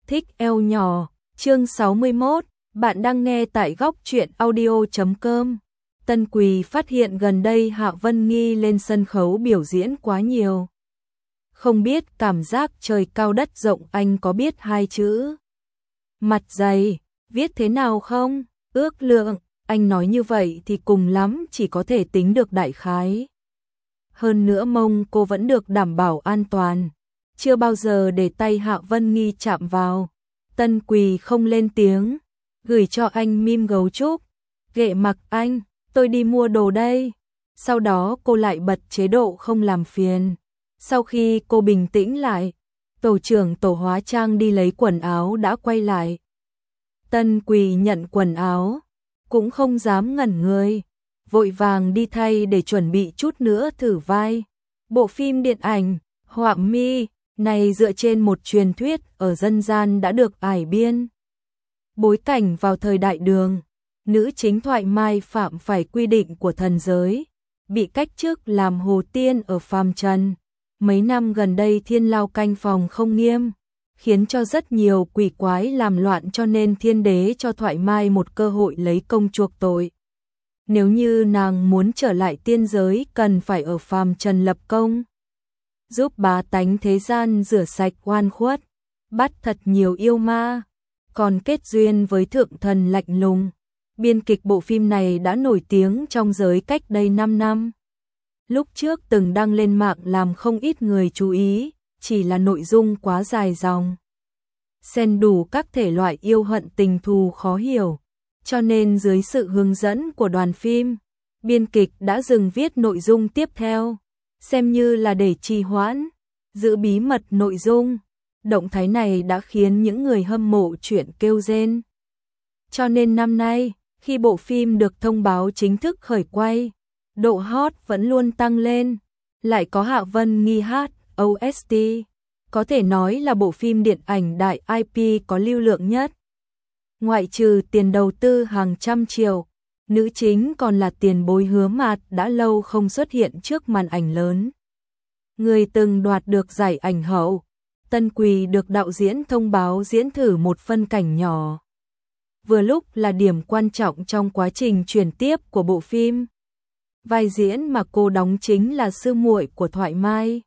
Thích eo nhỏ, chương 61, bạn đang nghe tại góc truyện audio.com. Tân Quỳ phát hiện gần đây Hạ Vân Nghi lên sân khấu biểu diễn quá nhiều. Không biết cảm giác trời cao đất rộng anh có biết hai chữ mặt dày, viết thế nào không? Ước lượng, anh nói như vậy thì cùng lắm chỉ có thể tính được đại khái. Hơn nữa mông cô vẫn được đảm bảo an toàn. Chưa bao giờ để tay Hạ Vân Nghi chạm vào. Tân Quỳ không lên tiếng, gửi cho anh meme gấu trúc. Ghệ mặc anh, tôi đi mua đồ đây. Sau đó cô lại bật chế độ không làm phiền. Sau khi cô bình tĩnh lại, tổ trưởng tổ hóa trang đi lấy quần áo đã quay lại. Tân Quỳ nhận quần áo, cũng không dám ngẩn người, vội vàng đi thay để chuẩn bị chút nữa thử vai. Bộ phim điện ảnh Họa Mi này dựa trên một truyền thuyết ở dân gian đã được ải biên. Bối cảnh vào thời Đại Đường, nữ chính Thoại Mai phạm phải quy định của thần giới, bị cách chức làm hồ tiên ở phàm trần. Mấy năm gần đây thiên lao canh phòng không nghiêm, khiến cho rất nhiều quỷ quái làm loạn, cho nên thiên đế cho Thoại Mai một cơ hội lấy công chuộc tội. Nếu như nàng muốn trở lại tiên giới cần phải ở phàm trần lập công, giúp bá tánh thế gian rửa sạch oan khuất, bắt thật nhiều yêu ma, còn kết duyên với thượng thần lạnh lùng. Biên kịch bộ phim này đã nổi tiếng trong giới cách đây 5 năm. Lúc trước từng đăng lên mạng làm không ít người chú ý, chỉ là nội dung quá dài dòng, xen đủ các thể loại yêu hận tình thù khó hiểu, cho nên dưới sự hướng dẫn của đoàn phim, biên kịch đã dừng viết nội dung tiếp theo, xem như là để trì hoãn, giữ bí mật nội dung. Động thái này đã khiến những người hâm mộ chuyện kêu rên. Cho nên năm nay, khi bộ phim được thông báo chính thức khởi quay, độ hot vẫn luôn tăng lên, lại có Hạ Vân Nghi hát OST, có thể nói là bộ phim điện ảnh đại IP có lưu lượng nhất. Ngoại trừ tiền đầu tư hàng trăm triệu, nữ chính còn là tiền bối Hứa Mạt đã lâu không xuất hiện trước màn ảnh lớn. Người từng đoạt được giải ảnh hậu, Tân Quỳ được đạo diễn thông báo diễn thử một phân cảnh nhỏ. Vừa lúc là điểm quan trọng trong quá trình chuyển tiếp của bộ phim. Vai diễn mà cô đóng chính là sư muội của Thoại Mai,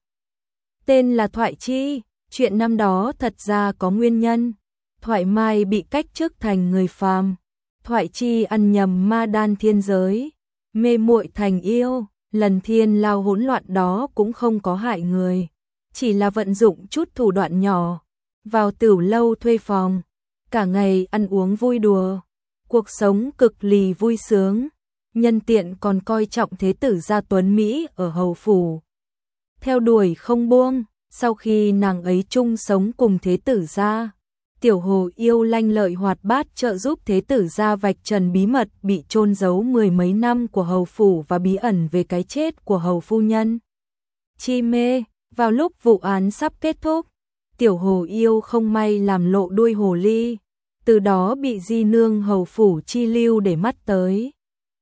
tên là Thoại Chi. Chuyện năm đó thật ra có nguyên nhân. Thoại Mai bị cách chức thành người phàm, Thoại Chi ăn nhầm ma đan thiên giới, mê muội thành yêu. Lần thiên lao hỗn loạn đó cũng không có hại người, chỉ là vận dụng chút thủ đoạn nhỏ, vào tửu lâu thuê phòng, cả ngày ăn uống vui đùa, cuộc sống cực lì vui sướng, nhân tiện còn coi trọng thế tử gia tuấn Mỹ ở hầu phủ. Theo đuổi không buông, sau khi nàng ấy chung sống cùng thế tử gia, tiểu hồ yêu lanh lợi hoạt bát trợ giúp thế tử gia vạch trần bí mật bị chôn giấu mười mấy năm của hầu phủ và bí ẩn về cái chết của hầu phu nhân. Chi mê, vào lúc vụ án sắp kết thúc, tiểu hồ yêu không may làm lộ đuôi hồ ly, từ đó bị di nương hầu phủ Chi lưu để mắt tới.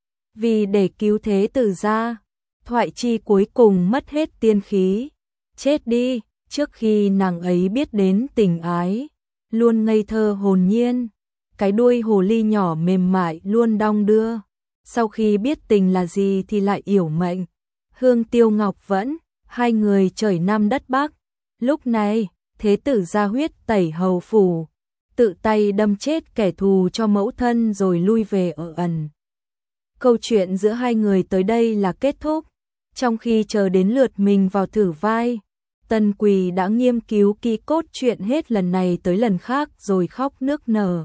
Vì để cứu thế tử gia, Thoại Chi cuối cùng mất hết tiên khí, chết đi, trước khi nàng ấy biết đến tình ái. Luôn ngây thơ hồn nhiên, cái đuôi hồ ly nhỏ mềm mại luôn đong đưa, sau khi biết tình là gì thì lại yểu mệnh. Hương Tiêu Ngọc Vẫn, hai người trời Nam đất Bắc. Lúc này, thế tử gia huyết tẩy hầu phủ, tự tay đâm chết kẻ thù cho mẫu thân rồi lui về ở ẩn. Câu chuyện giữa hai người tới đây là kết thúc. Trong khi chờ đến lượt mình vào thử vai, Tân Quỳ đã nghiên cứu kỹ cốt truyện hết lần này tới lần khác rồi khóc nức nở.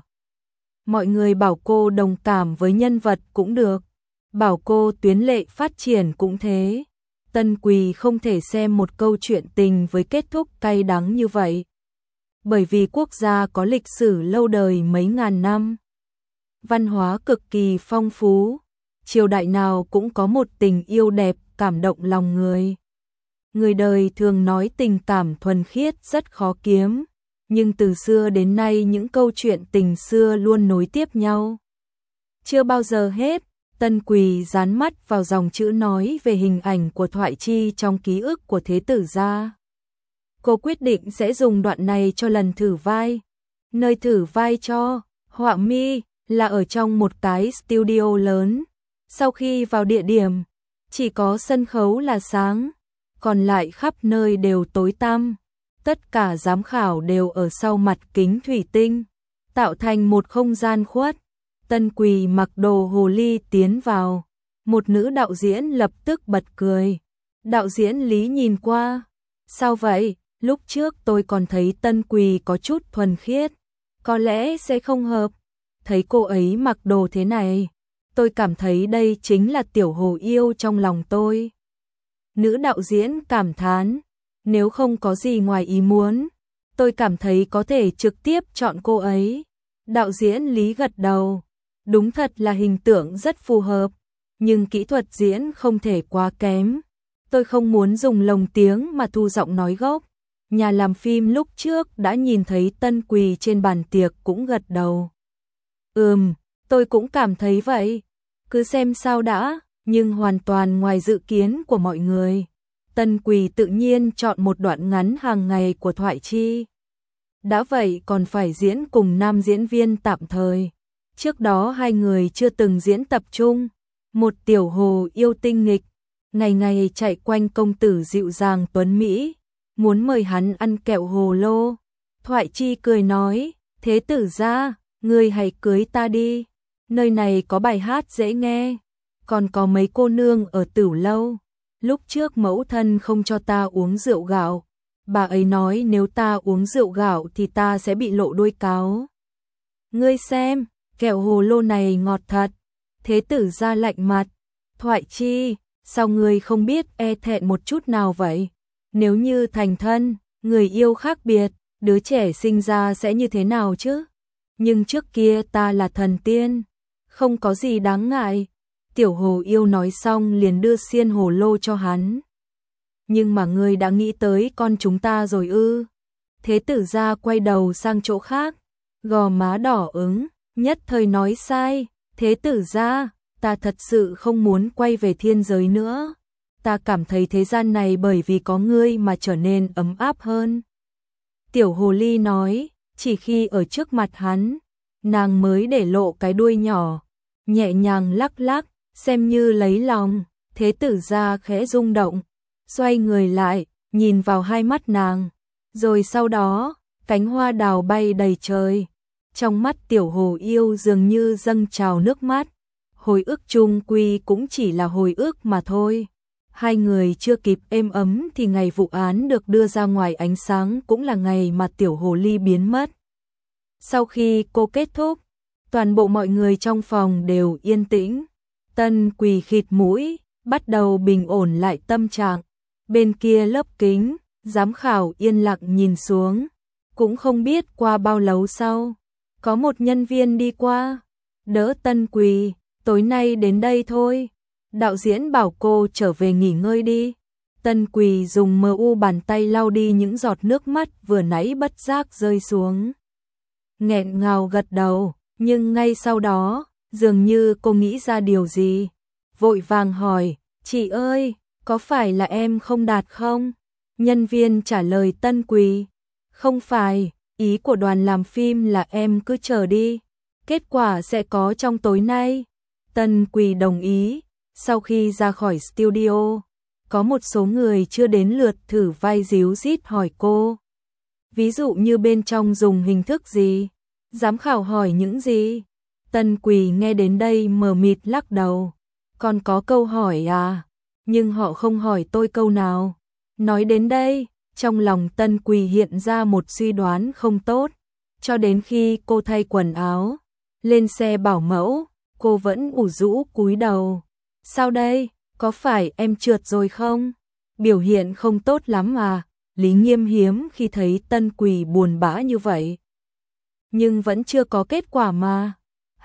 Mọi người bảo cô đồng cảm với nhân vật cũng được, bảo cô tuyến lệ phát triển cũng thế. Tân Quỳ không thể xem một câu chuyện tình với kết thúc cay đắng như vậy. Bởi vì quốc gia có lịch sử lâu đời mấy ngàn năm, văn hóa cực kỳ phong phú, triều đại nào cũng có một tình yêu đẹp cảm động lòng người. Người đời thường nói tình cảm thuần khiết rất khó kiếm, nhưng từ xưa đến nay những câu chuyện tình xưa luôn nối tiếp nhau. Chưa bao giờ hết, Tân Quỳ dán mắt vào dòng chữ nói về hình ảnh của Thoại Chi trong ký ức của thế tử gia. Cô quyết định sẽ dùng đoạn này cho lần thử vai. Nơi thử vai cho họa mi là ở trong một cái studio lớn. Sau khi vào địa điểm, chỉ có sân khấu là sáng, còn lại khắp nơi đều tối tăm. Tất cả giám khảo đều ở sau mặt kính thủy tinh, tạo thành một không gian khuất. Tân Quỳ mặc đồ hồ ly tiến vào. Một nữ đạo diễn lập tức bật cười. Đạo diễn Lý nhìn qua. Sao vậy? Lúc trước tôi còn thấy Tân Quỳ có chút thuần khiết. Có lẽ sẽ không hợp. Thấy cô ấy mặc đồ thế này, tôi cảm thấy đây chính là tiểu hồ yêu trong lòng tôi. Nữ đạo diễn cảm thán. Nếu không có gì ngoài ý muốn, tôi cảm thấy có thể trực tiếp chọn cô ấy. Đạo diễn Lý gật đầu. Đúng thật là hình tượng rất phù hợp, nhưng kỹ thuật diễn không thể quá kém. Tôi không muốn dùng lồng tiếng mà thu giọng nói gốc. Nhà làm phim lúc trước đã nhìn thấy Tân Quỳ trên bàn tiệc cũng gật đầu. Tôi cũng cảm thấy vậy. Cứ xem sao đã, nhưng hoàn toàn ngoài dự kiến của mọi người. Tân Quỳ tự nhiên chọn một đoạn ngắn hàng ngày của Thoại Chi. Đã vậy còn phải diễn cùng nam diễn viên tạm thời. Trước đó hai người chưa từng diễn tập chung. Một tiểu hồ yêu tinh nghịch, ngày ngày chạy quanh công tử dịu dàng tuấn Mỹ, muốn mời hắn ăn kẹo hồ lô. Thoại Chi cười nói, thế tử gia, ngươi hãy cưới ta đi. Nơi này có bài hát dễ nghe, còn có mấy cô nương ở Tửu Lâu. Lúc trước mẫu thân không cho ta uống rượu gạo, bà ấy nói nếu ta uống rượu gạo thì ta sẽ bị lộ đuôi cáo. Ngươi xem, kẹo hồ lô này ngọt thật. Thế tử gia lạnh mặt. Thoại Chi, sao ngươi không biết e thẹn một chút nào vậy? Nếu như thành thân, người yêu khác biệt, đứa trẻ sinh ra sẽ như thế nào chứ? Nhưng trước kia ta là thần tiên, không có gì đáng ngại. Tiểu hồ yêu nói xong liền đưa xiên hồ lô cho hắn. Nhưng mà ngươi đã nghĩ tới con chúng ta rồi ư? Thế tử gia quay đầu sang chỗ khác, gò má đỏ ửng, nhất thời nói sai. Thế tử gia, ta thật sự không muốn quay về thiên giới nữa. Ta cảm thấy thế gian này bởi vì có ngươi mà trở nên ấm áp hơn. Tiểu hồ ly nói, chỉ khi ở trước mặt hắn, nàng mới để lộ cái đuôi nhỏ, nhẹ nhàng lắc lắc, xem như lấy lòng. Thế tử gia khẽ rung động, xoay người lại, nhìn vào hai mắt nàng. Rồi sau đó, cánh hoa đào bay đầy trời. Trong mắt tiểu hồ yêu dường như dâng trào nước mắt. Hồi ức chung quy cũng chỉ là hồi ức mà thôi. Hai người chưa kịp êm ấm thì ngày vụ án được đưa ra ngoài ánh sáng cũng là ngày mà tiểu hồ ly biến mất. Sau khi cô kết thúc, toàn bộ mọi người trong phòng đều yên tĩnh. Tân Quỳ khịt mũi, bắt đầu bình ổn lại tâm trạng. Bên kia lớp kính, giám khảo yên lặng nhìn xuống. Cũng không biết qua bao lâu sau, có một nhân viên đi qua, đỡ Tân Quỳ, tối nay đến đây thôi. Đạo diễn bảo cô trở về nghỉ ngơi đi. Tân Quỳ dùng bàn tay lau đi những giọt nước mắt vừa nãy bất giác rơi xuống. Nghẹn ngào gật đầu, nhưng ngay sau đó, dường như cô nghĩ ra điều gì. Vội vàng hỏi, chị ơi, có phải là em không đạt không? Nhân viên trả lời Tân Quỳ, không phải, ý của đoàn làm phim là em cứ chờ đi. Kết quả sẽ có trong tối nay. Tân Quỳ đồng ý. Sau khi ra khỏi studio, có một số người chưa đến lượt thử vai díu dít hỏi cô. Ví dụ như bên trong dùng hình thức gì? Giám khảo hỏi những gì? Tân Quỳ nghe đến đây mờ mịt lắc đầu. Còn có câu hỏi à? Nhưng họ không hỏi tôi câu nào. Nói đến đây, trong lòng Tân Quỳ hiện ra một suy đoán không tốt. Cho đến khi cô thay quần áo, lên xe bảo mẫu, cô vẫn ủ rũ cúi đầu. Sao đây? Có phải em trượt rồi không? Biểu hiện không tốt lắm à? Lý Nghiêm hiếm khi thấy Tân Quỳ buồn bã như vậy. Nhưng vẫn chưa có kết quả mà.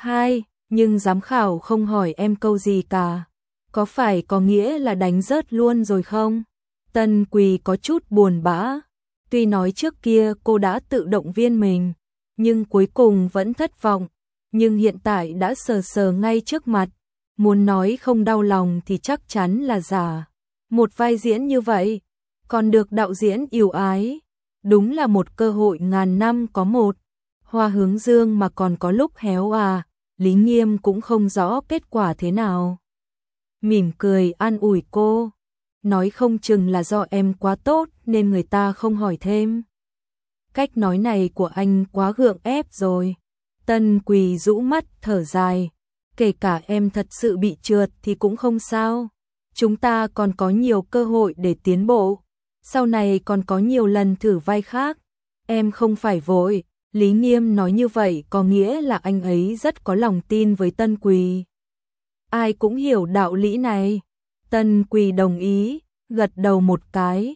Nhưng giám khảo không hỏi em câu gì cả. Có phải có nghĩa là đánh rớt luôn rồi không? Tân Quỳ có chút buồn bã. Tuy nói trước kia cô đã tự động viên mình, nhưng cuối cùng vẫn thất vọng. Nhưng hiện tại đã sờ sờ ngay trước mặt. Muốn nói không đau lòng thì chắc chắn là giả. Một vai diễn như vậy, còn được đạo diễn ưu ái. Đúng là một cơ hội ngàn năm có một. Hoa hướng dương mà còn có lúc héo à, Lý Nghiêm cũng không rõ kết quả thế nào. Mỉm cười an ủi cô, nói không chừng là do em quá tốt nên người ta không hỏi thêm. Cách nói này của anh quá gượng ép rồi. Tân Quỳ rũ mắt thở dài, kể cả em thật sự bị trượt thì cũng không sao. Chúng ta còn có nhiều cơ hội để tiến bộ, sau này còn có nhiều lần thử vai khác. Em không phải vội. Lý Nghiêm nói như vậy có nghĩa là anh ấy rất có lòng tin với Tân Quỳ. Ai cũng hiểu đạo lý này. Tân Quỳ đồng ý, gật đầu một cái.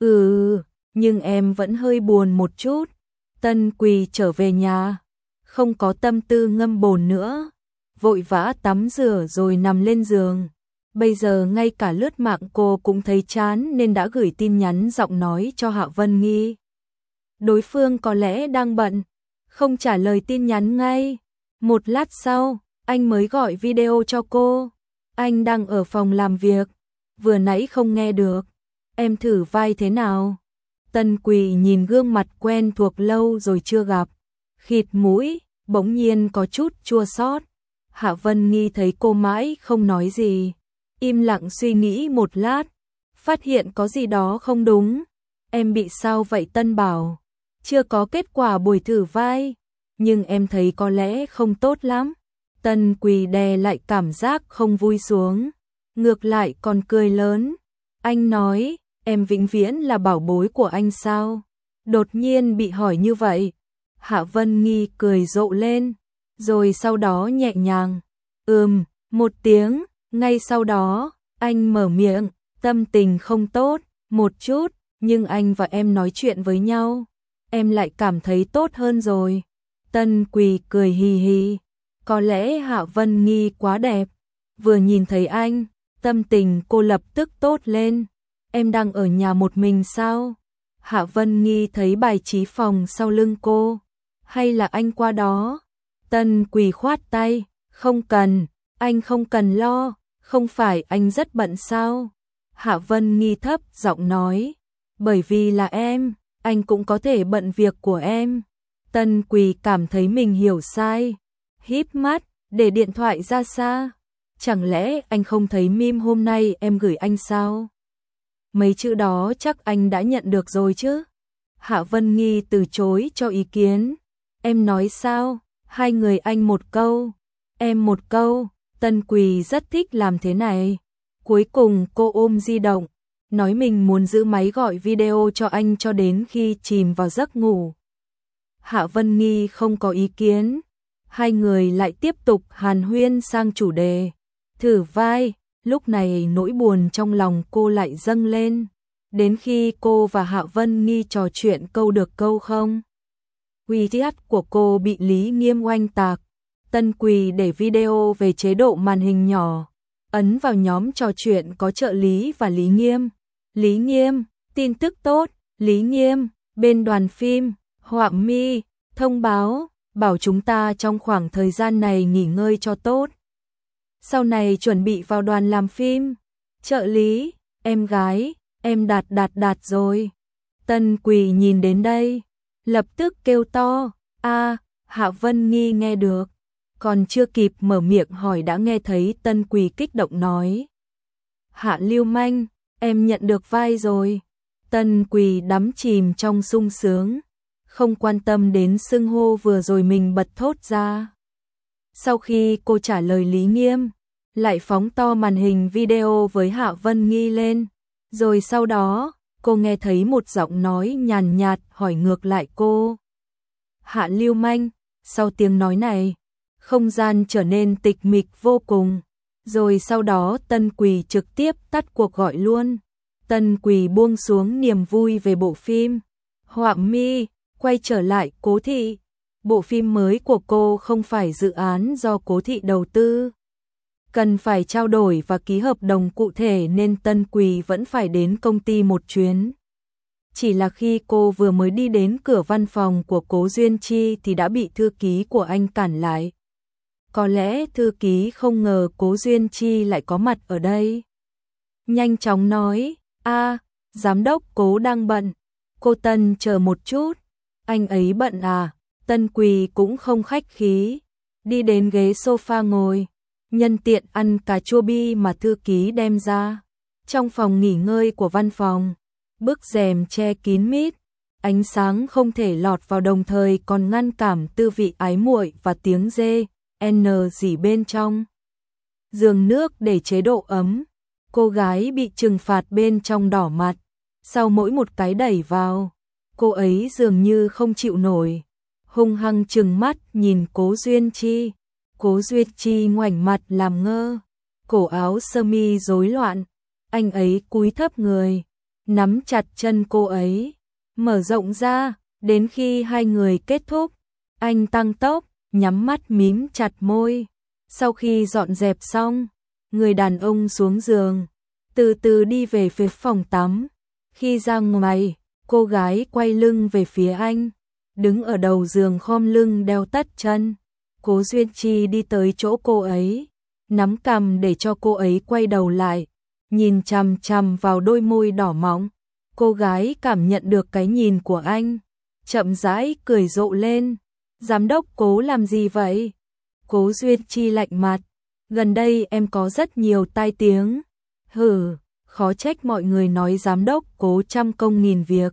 Nhưng em vẫn hơi buồn một chút. Tân Quỳ trở về nhà, không có tâm tư ngâm bồn nữa, vội vã tắm rửa rồi nằm lên giường. Bây giờ ngay cả lướt mạng cô cũng thấy chán nên đã gửi tin nhắn giọng nói cho Hạ Vân Nghi. Đối phương có lẽ đang bận, không trả lời tin nhắn ngay. Một lát sau, anh mới gọi video cho cô. Anh đang ở phòng làm việc, vừa nãy không nghe được. Em thử vai thế nào? Tân Quỳ nhìn gương mặt quen thuộc lâu rồi chưa gặp, khịt mũi, bỗng nhiên có chút chua xót. Hạ Vân Nghi thấy cô mãi không nói gì, im lặng suy nghĩ một lát, phát hiện có gì đó không đúng. Em bị sao vậy Tân bảo? Chưa có kết quả buổi thử vai, nhưng em thấy có lẽ không tốt lắm. Tân Quỳ đè lại cảm giác không vui xuống, ngược lại còn cười lớn. Anh nói, em vĩnh viễn là bảo bối của anh sao? Đột nhiên bị hỏi như vậy, Hạ Vân Nghi cười rộ lên, rồi sau đó nhẹ nhàng, một tiếng. Ngay sau đó, anh mở miệng, tâm tình không tốt, một chút, nhưng anh và em nói chuyện với nhau, em lại cảm thấy tốt hơn rồi. Tân Quỳ cười hì hì, có lẽ Hạ Vân Nghi quá đẹp, vừa nhìn thấy anh, tâm tình cô lập tức tốt lên. Em đang ở nhà một mình sao? Hạ Vân Nghi thấy bài trí phòng sau lưng cô, hay là anh qua đó? Tân Quỳ khoát tay, không cần, anh không cần lo, không phải anh rất bận sao? Hạ Vân Nghi thấp giọng nói, bởi vì là em, anh cũng có thể bận việc của em. Tân Quỳ cảm thấy mình hiểu sai, híp mắt, để điện thoại ra xa. Chẳng lẽ anh không thấy meme hôm nay em gửi anh sao? Mấy chữ đó chắc anh đã nhận được rồi chứ? Hạ Vân Nghi từ chối cho ý kiến. Em nói sao? Hai người anh một câu, em một câu. Tân Quỳ rất thích làm thế này. Cuối cùng cô ôm di động, nói mình muốn giữ máy gọi video cho anh cho đến khi chìm vào giấc ngủ. Hạ Vân Nghi không có ý kiến. Hai người lại tiếp tục hàn huyên sang chủ đề thử vai. Lúc này nỗi buồn trong lòng cô lại dâng lên. Đến khi cô và Hạ Vân Nghi trò chuyện câu được câu không, WeChat của cô bị Lý Nghiêm oanh tạc. Tân Quỳ để video về chế độ màn hình nhỏ, ấn vào nhóm trò chuyện có trợ lý và Lý Nghiêm. Lý Nghiêm, tin tức tốt. Lý Nghiêm, bên đoàn phim Họa Mi thông báo, bảo chúng ta trong khoảng thời gian này nghỉ ngơi cho tốt, sau này chuẩn bị vào đoàn làm phim. Trợ lý, em gái, em đạt rồi. Tân Quỳ nhìn đến đây, lập tức kêu to, Hạ Vân Nghi nghe được, còn chưa kịp mở miệng hỏi đã nghe thấy Tân Quỳ kích động nói, Hạ lưu manh, em nhận được vai rồi. Tân Quỳ đắm chìm trong sung sướng, không quan tâm đến xưng hô vừa rồi mình bật thốt ra. Sau khi cô trả lời Lý Nghiêm, lại phóng to màn hình video với Hạ Vân Nghi lên, rồi sau đó, cô nghe thấy một giọng nói nhàn nhạt hỏi ngược lại cô. Hạ lưu manh. Sau tiếng nói này, không gian trở nên tịch mịch vô cùng, rồi sau đó Tân Quỳ trực tiếp tắt cuộc gọi luôn. Tân Quỳ buông xuống niềm vui về bộ phim Họa Mi, quay trở lại Cố Thị. Bộ phim mới của cô không phải dự án do Cố Thị đầu tư, cần phải trao đổi và ký hợp đồng cụ thể nên Tân Quỳ vẫn phải đến công ty một chuyến. Chỉ là khi cô vừa mới đi đến cửa văn phòng của Cố Duyên Chi thì đã bị thư ký của anh cản lại. Có lẽ thư ký không ngờ Cố Duyên Chi lại có mặt ở đây. Nhanh chóng nói, giám đốc Cố đang bận. Cô Tân chờ một chút. Anh ấy bận à? Tân Quỳ cũng không khách khí, đi đến ghế sofa ngồi, nhân tiện ăn cà chua bi mà thư ký đem ra. Trong phòng nghỉ ngơi của văn phòng, bức rèm che kín mít, ánh sáng không thể lọt vào đồng thời còn ngăn cản tư vị ái muội và tiếng dê, n rỉ bên trong. Giường nước để chế độ ấm, cô gái bị trừng phạt bên trong đỏ mặt, sau mỗi một cái đẩy vào, cô ấy dường như không chịu nổi, hung hăng trừng mắt nhìn Cố Duyên Chi. Cố Duyên Chi ngoảnh mặt làm ngơ, cổ áo sơ mi rối loạn, anh ấy cúi thấp người, nắm chặt chân cô ấy, mở rộng ra, đến khi hai người kết thúc, anh tăng tốc, nhắm mắt mím chặt môi. Sau khi dọn dẹp xong, người đàn ông xuống giường, từ từ đi về phía phòng tắm. Khi ra ngoài, cô gái quay lưng về phía anh, đứng ở đầu giường khom lưng đeo tất chân. Cố Duyên Chi đi tới chỗ cô ấy, nắm cằm để cho cô ấy quay đầu lại, nhìn chằm chằm vào đôi môi đỏ mọng. Cô gái cảm nhận được cái nhìn của anh, chậm rãi cười rộ lên. Giám đốc Cố làm gì vậy? Cố Duyên Chi lạnh mặt, gần đây em có rất nhiều tai tiếng. Hừ, khó trách mọi người nói giám đốc Cố trăm công nghìn việc.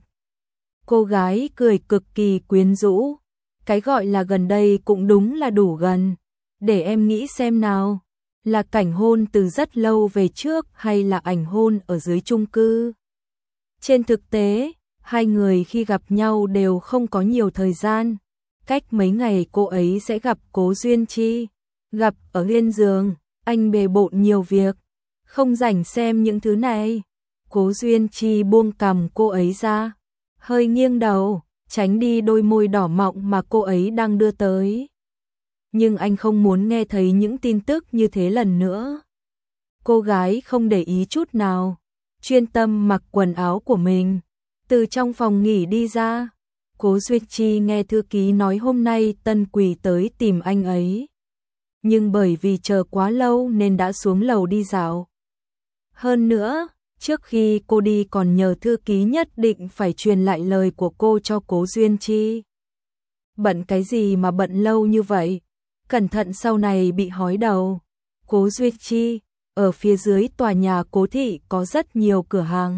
Cô gái cười cực kỳ quyến rũ, cái gọi là gần đây cũng đúng là đủ gần. Để em nghĩ xem nào, là cảnh hôn từ rất lâu về trước hay là ảnh hôn ở dưới chung cư? Trên thực tế, hai người khi gặp nhau đều không có nhiều thời gian. Cách mấy ngày cô ấy sẽ gặp Cố Duyên Chi. Gặp ở liên giường, anh bề bộn nhiều việc, không rảnh xem những thứ này. Cố Duyên Chi buông cằm cô ấy ra, hơi nghiêng đầu, tránh đi đôi môi đỏ mọng mà cô ấy đang đưa tới. Nhưng anh không muốn nghe thấy những tin tức như thế lần nữa. Cô gái không để ý chút nào, chuyên tâm mặc quần áo của mình, từ trong phòng nghỉ đi ra. Cố Duyên Chi nghe thư ký nói hôm nay Tân Quỳ tới tìm anh ấy, nhưng bởi vì chờ quá lâu nên đã xuống lầu đi dạo. Hơn nữa, trước khi cô đi còn nhờ thư ký nhất định phải truyền lại lời của cô cho Cố Duyên Chi. Bận cái gì mà bận lâu như vậy? Cẩn thận sau này bị hói đầu. Cố Duyên Chi, ở phía dưới tòa nhà Cố thị có rất nhiều cửa hàng.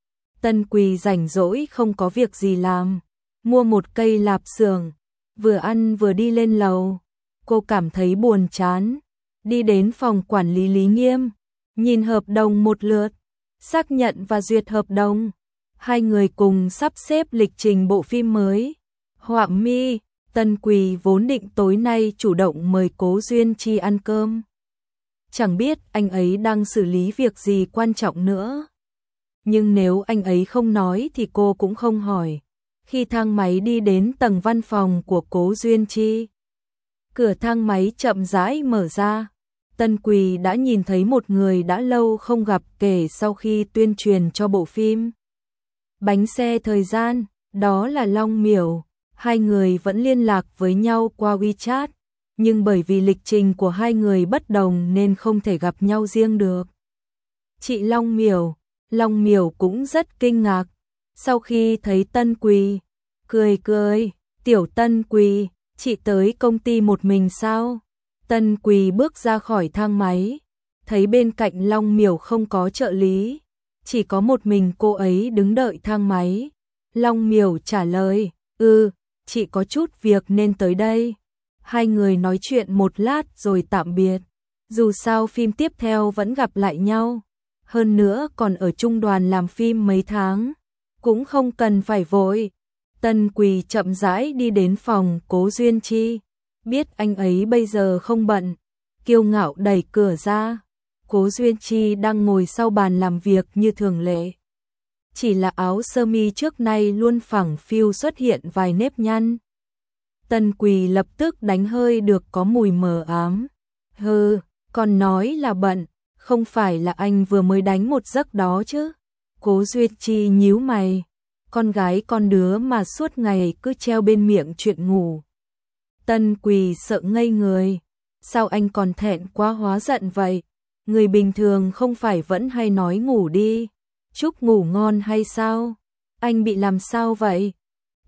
Tân Quỳ rảnh rỗi không có việc gì làm, mua một cây lạp xưởng, vừa ăn vừa đi lên lầu. Cô cảm thấy buồn chán, đi đến phòng quản lý Lý Nghiêm, nhìn hợp đồng một lượt, xác nhận và duyệt hợp đồng. Hai người cùng sắp xếp lịch trình bộ phim mới. Họa mi, Tân Quỳ vốn định tối nay chủ động mời Cố Duyên Chi ăn cơm. Chẳng biết anh ấy đang xử lý việc gì quan trọng nữa. Nhưng nếu anh ấy không nói thì cô cũng không hỏi. Khi thang máy đi đến tầng văn phòng của Cố Duyên Chi, cửa thang máy chậm rãi mở ra. Tân Quỳ đã nhìn thấy một người đã lâu không gặp kể sau khi tuyên truyền cho bộ phim Bánh xe thời gian, đó là Long Miểu. Hai người vẫn liên lạc với nhau qua WeChat, nhưng bởi vì lịch trình của hai người bất đồng nên không thể gặp nhau riêng được. Chị Long Miểu cũng rất kinh ngạc. Sau khi thấy Tân Quỳ, cười, tiểu Tân Quỳ, chị tới công ty một mình sao? Tân Quỳ bước ra khỏi thang máy, thấy bên cạnh Long Miểu không có trợ lý, chỉ có một mình cô ấy đứng đợi thang máy. Long Miểu trả lời, chị có chút việc nên tới đây. Hai người nói chuyện một lát rồi tạm biệt. Dù sao phim tiếp theo vẫn gặp lại nhau, hơn nữa còn ở chung đoàn làm phim mấy tháng, cũng không cần phải vội. Tân Quỳ chậm rãi đi đến phòng Cố Duyên Chi, biết anh ấy bây giờ không bận, kiêu ngạo đẩy cửa ra. Cố Duyên Chi đang ngồi sau bàn làm việc như thường lệ, chỉ là áo sơ mi trước nay luôn phẳng phiu xuất hiện vài nếp nhăn. Tân Quỳ lập tức đánh hơi được có mùi mờ ám. Còn nói là bận, không phải là anh vừa mới đánh một giấc đó chứ? Cố Duyên Chi nhíu mày, con gái con đứa mà suốt ngày cứ treo bên miệng chuyện ngủ. Tân Quỳ sợ ngây người, sao anh còn thẹn quá hóa giận vậy? Người bình thường không phải vẫn hay nói ngủ đi, chúc ngủ ngon hay sao? Anh bị làm sao vậy?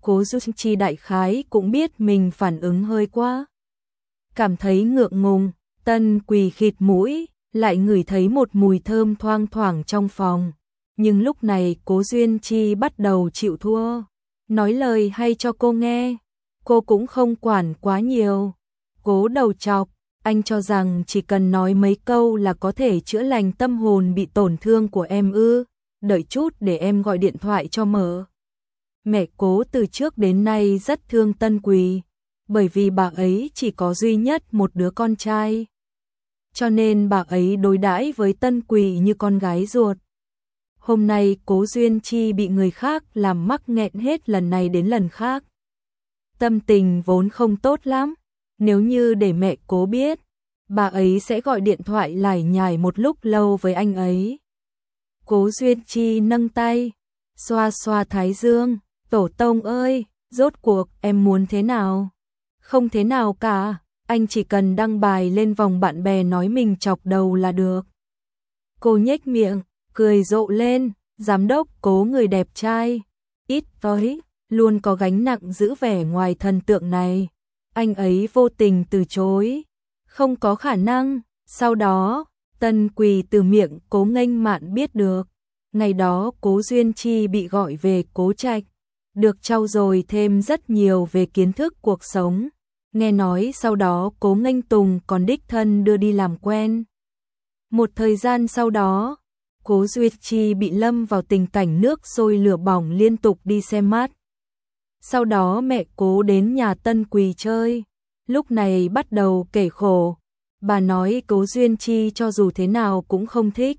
Cố Du Chi đại khái cũng biết mình phản ứng hơi quá. Cảm thấy ngượng ngùng, Tân Quỳ khịt mũi, lại ngửi thấy một mùi thơm thoang thoảng trong phòng. Nhưng lúc này Cố Duyên Chi bắt đầu chịu thua, nói lời hay cho cô nghe. Cô cũng không quản quá nhiều. Cố đầu chọc, anh cho rằng chỉ cần nói mấy câu là có thể chữa lành tâm hồn bị tổn thương của em ư? Đợi chút để em gọi điện thoại cho mở. Mẹ Cố từ trước đến nay rất thương Tân Quỳ, bởi vì bà ấy chỉ có duy nhất một đứa con trai. Cho nên bà ấy đối đãi với Tân Quỳ như con gái ruột. Hôm nay Cố Duyên Chi bị người khác làm mắc nghẹn hết lần này đến lần khác. Tâm tình vốn không tốt lắm, nếu như để mẹ Cố biết, bà ấy sẽ gọi điện thoại lải nhải một lúc lâu với anh ấy. Cố Duyên Chi nâng tay, xoa xoa thái dương, tổ tông ơi, rốt cuộc em muốn thế nào? Không thế nào cả, anh chỉ cần đăng bài lên vòng bạn bè nói mình chọc đầu là được. Cô nhếch miệng, cười rộ lên, giám đốc Cố người đẹp trai, ít tới, luôn có gánh nặng giữ vẻ ngoài thần tượng này. Anh ấy vô tình từ chối, không có khả năng. Sau đó, Tân Quỳ từ miệng Cố Nghênh Mạn biết được, ngày đó Cố Duyên Chi bị gọi về Cố Trạch, được trau dồi thêm rất nhiều về kiến thức cuộc sống. Nghe nói sau đó Cố Nghênh Tùng còn đích thân đưa đi làm quen. Một thời gian sau đó, Cố Duyên Chi bị lâm vào tình cảnh nước sôi lửa bỏng liên tục đi xem mắt. Sau đó mẹ Cố đến nhà Tân Quỳ chơi, lúc này bắt đầu kể khổ. Bà nói Cố Duyên Chi cho dù thế nào cũng không thích.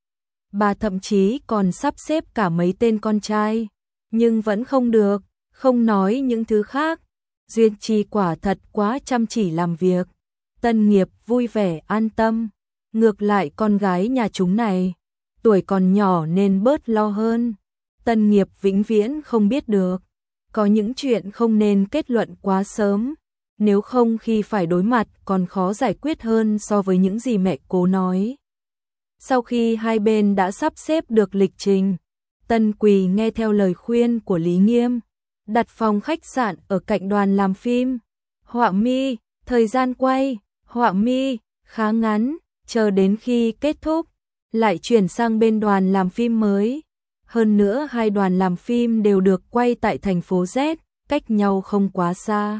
Bà thậm chí còn sắp xếp cả mấy tên con trai, nhưng vẫn không được, không nói những thứ khác. Duyên Chi quả thật quá chăm chỉ làm việc, Tân Nghiệp vui vẻ an tâm. Ngược lại con gái nhà chúng này, tuổi còn nhỏ nên bớt lo hơn. Tân Nghiệp vĩnh viễn không biết được, có những chuyện không nên kết luận quá sớm, nếu không khi phải đối mặt còn khó giải quyết hơn so với những gì mẹ Cố nói. Sau khi hai bên đã sắp xếp được lịch trình, Tân Quỳ nghe theo lời khuyên của Lý Nghiêm, đặt phòng khách sạn ở cạnh đoàn làm phim. Họa mi, thời gian quay, họa mi, khá ngắn, chờ đến khi kết thúc, lại chuyển sang bên đoàn làm phim mới. Hơn nữa hai đoàn làm phim đều được quay tại thành phố Z, cách nhau không quá xa.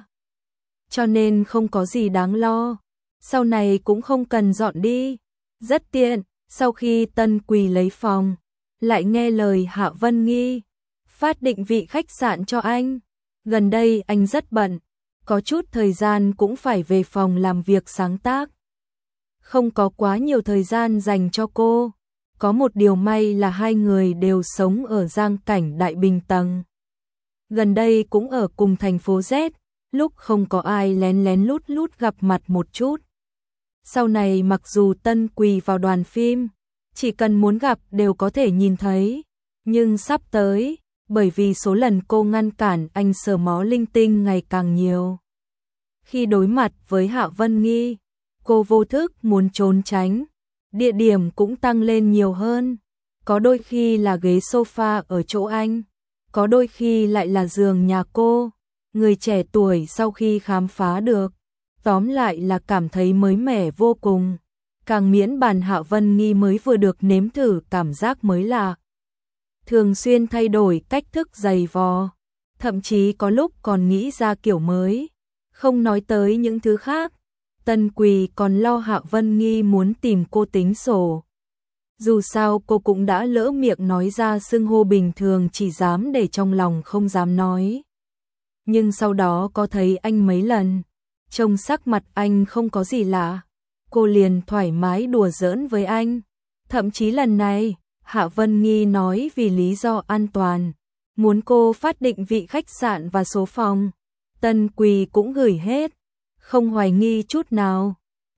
Cho nên không có gì đáng lo, sau này cũng không cần dọn đi, rất tiện. Sau khi Tân Quỳ lấy phòng, lại nghe lời Hạ Vân Nghi, phát định vị khách sạn cho anh. Gần đây anh rất bận, có chút thời gian cũng phải về phòng làm việc sáng tác. Không có quá nhiều thời gian dành cho cô. Có một điều may là hai người đều sống ở Giang Cảnh Đại Bình tầng. Gần đây cũng ở cùng thành phố Z, lúc không có ai lén lén lút lút gặp mặt một chút. Sau này mặc dù Tân Quỳ vào đoàn phim, chỉ cần muốn gặp đều có thể nhìn thấy. Nhưng sắp tới, bởi vì số lần cô ngăn cản anh sờ mó linh tinh ngày càng nhiều. Khi đối mặt với Hạ Vân Nghi, cô vô thức muốn trốn tránh. Địa điểm cũng tăng lên nhiều hơn. Có đôi khi là ghế sofa ở chỗ anh, có đôi khi lại là giường nhà cô. Người trẻ tuổi sau khi khám phá được, tóm lại là cảm thấy mới mẻ vô cùng. Càng miễn bàn Hạ Vân Nghi mới vừa được nếm thử cảm giác mới lạ. Thường xuyên thay đổi cách thức giày vò, thậm chí có lúc còn nghĩ ra kiểu mới. Không nói tới những thứ khác, Tân Quỳ còn lo Hạ Vân Nghi muốn tìm cô tính sổ. Dù sao cô cũng đã lỡ miệng nói ra xưng hô bình thường chỉ dám để trong lòng không dám nói. Nhưng sau đó có thấy anh mấy lần, trông sắc mặt anh không có gì lạ, cô liền thoải mái đùa giỡn với anh. Thậm chí lần này, Hạ Vân Nghi nói vì lý do an toàn, muốn cô phát định vị khách sạn và số phòng. Tân Quỳ cũng gửi hết, không hoài nghi chút nào.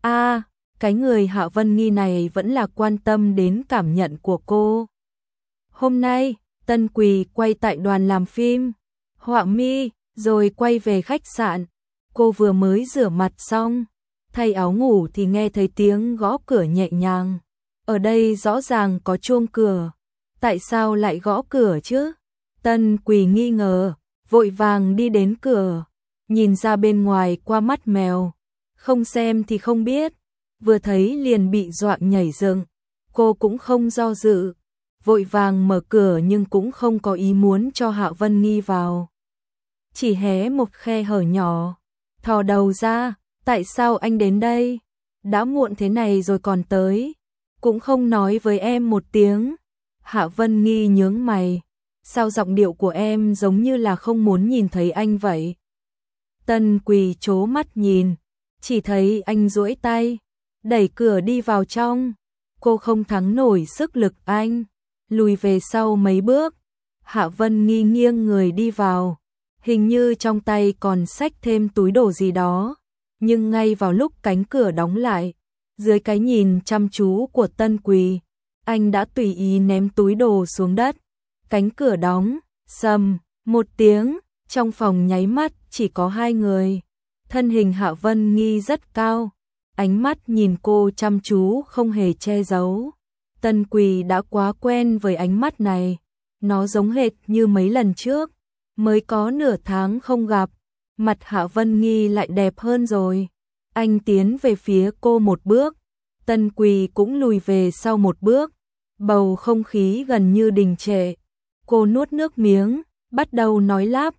Cái người Hạ Vân Nghi này vẫn là quan tâm đến cảm nhận của cô. Hôm nay, Tân Quỳ quay tại đoàn làm phim, họa mi, rồi quay về khách sạn. Cô vừa mới rửa mặt xong, thay áo ngủ thì nghe thấy tiếng gõ cửa nhẹ nhàng. Ở đây rõ ràng có chuông cửa, tại sao lại gõ cửa chứ? Tân Quỳ nghi ngờ, vội vàng đi đến cửa, nhìn ra bên ngoài qua mắt mèo, không xem thì không biết, vừa thấy liền bị dọa nhảy dựng. Cô cũng không do dự, vội vàng mở cửa nhưng cũng không có ý muốn cho Hạ Vân Nghi vào. Chỉ hé một khe hở nhỏ, thò đầu ra, tại sao anh đến đây? Đã muộn thế này rồi còn tới, cũng không nói với em một tiếng. Hạ Vân Nghi nhướng mày, sao giọng điệu của em giống như là không muốn nhìn thấy anh vậy? Tân Quỳ trố mắt nhìn, chỉ thấy anh duỗi tay, đẩy cửa đi vào trong. Cô không thắng nổi sức lực anh, lùi về sau mấy bước. Hạ Vân Nghi nghiêng người đi vào, hình như trong tay còn xách thêm túi đồ gì đó. Nhưng ngay vào lúc cánh cửa đóng lại, dưới cái nhìn chăm chú của Tân Quỳ, anh đã tùy ý ném túi đồ xuống đất. Cánh cửa đóng, sầm, một tiếng, trong phòng nháy mắt chỉ có hai người. Thân hình Hạ Vân Nghi rất cao, ánh mắt nhìn cô chăm chú không hề che giấu. Tân Quỳ đã quá quen với ánh mắt này, nó giống hệt như mấy lần trước, mới có nửa tháng không gặp, mặt Hạ Vân Nghi lại đẹp hơn rồi. Anh tiến về phía cô một bước, Tân Quỳ cũng lùi về sau một bước, bầu không khí gần như đình trệ. Cô nuốt nước miếng, bắt đầu nói lắp,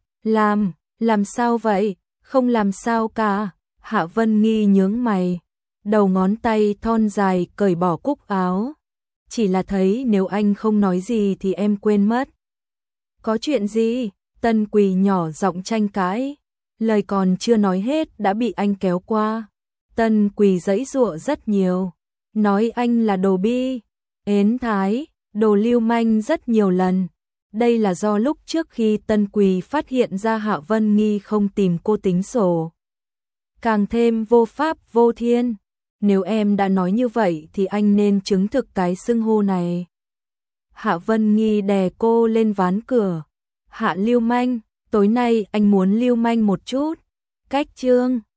làm sao vậy, không làm sao cả. Hạ Vân Nghi nhướng mày, đầu ngón tay thon dài cởi bỏ cúc áo. Chỉ là thấy nếu anh không nói gì thì em quên mất. Có chuyện gì? Tân Quỳ nhỏ giọng tranh cãi, lời còn chưa nói hết đã bị anh kéo qua. Tân Quỳ giãy giụa rất nhiều, nói anh là đồ bi, ến thái, đồ lưu manh rất nhiều lần. Đây là do lúc trước khi Tân Quỳ phát hiện ra Hạ Vân Nghi không tìm cô tính sổ, càng thêm vô pháp vô thiên. Nếu em đã nói như vậy thì anh nên chứng thực cái xưng hô này. Hạ Vân Nghi đè cô lên ván cửa. Hạ lưu manh, tối nay anh muốn lưu manh một chút. Cách chương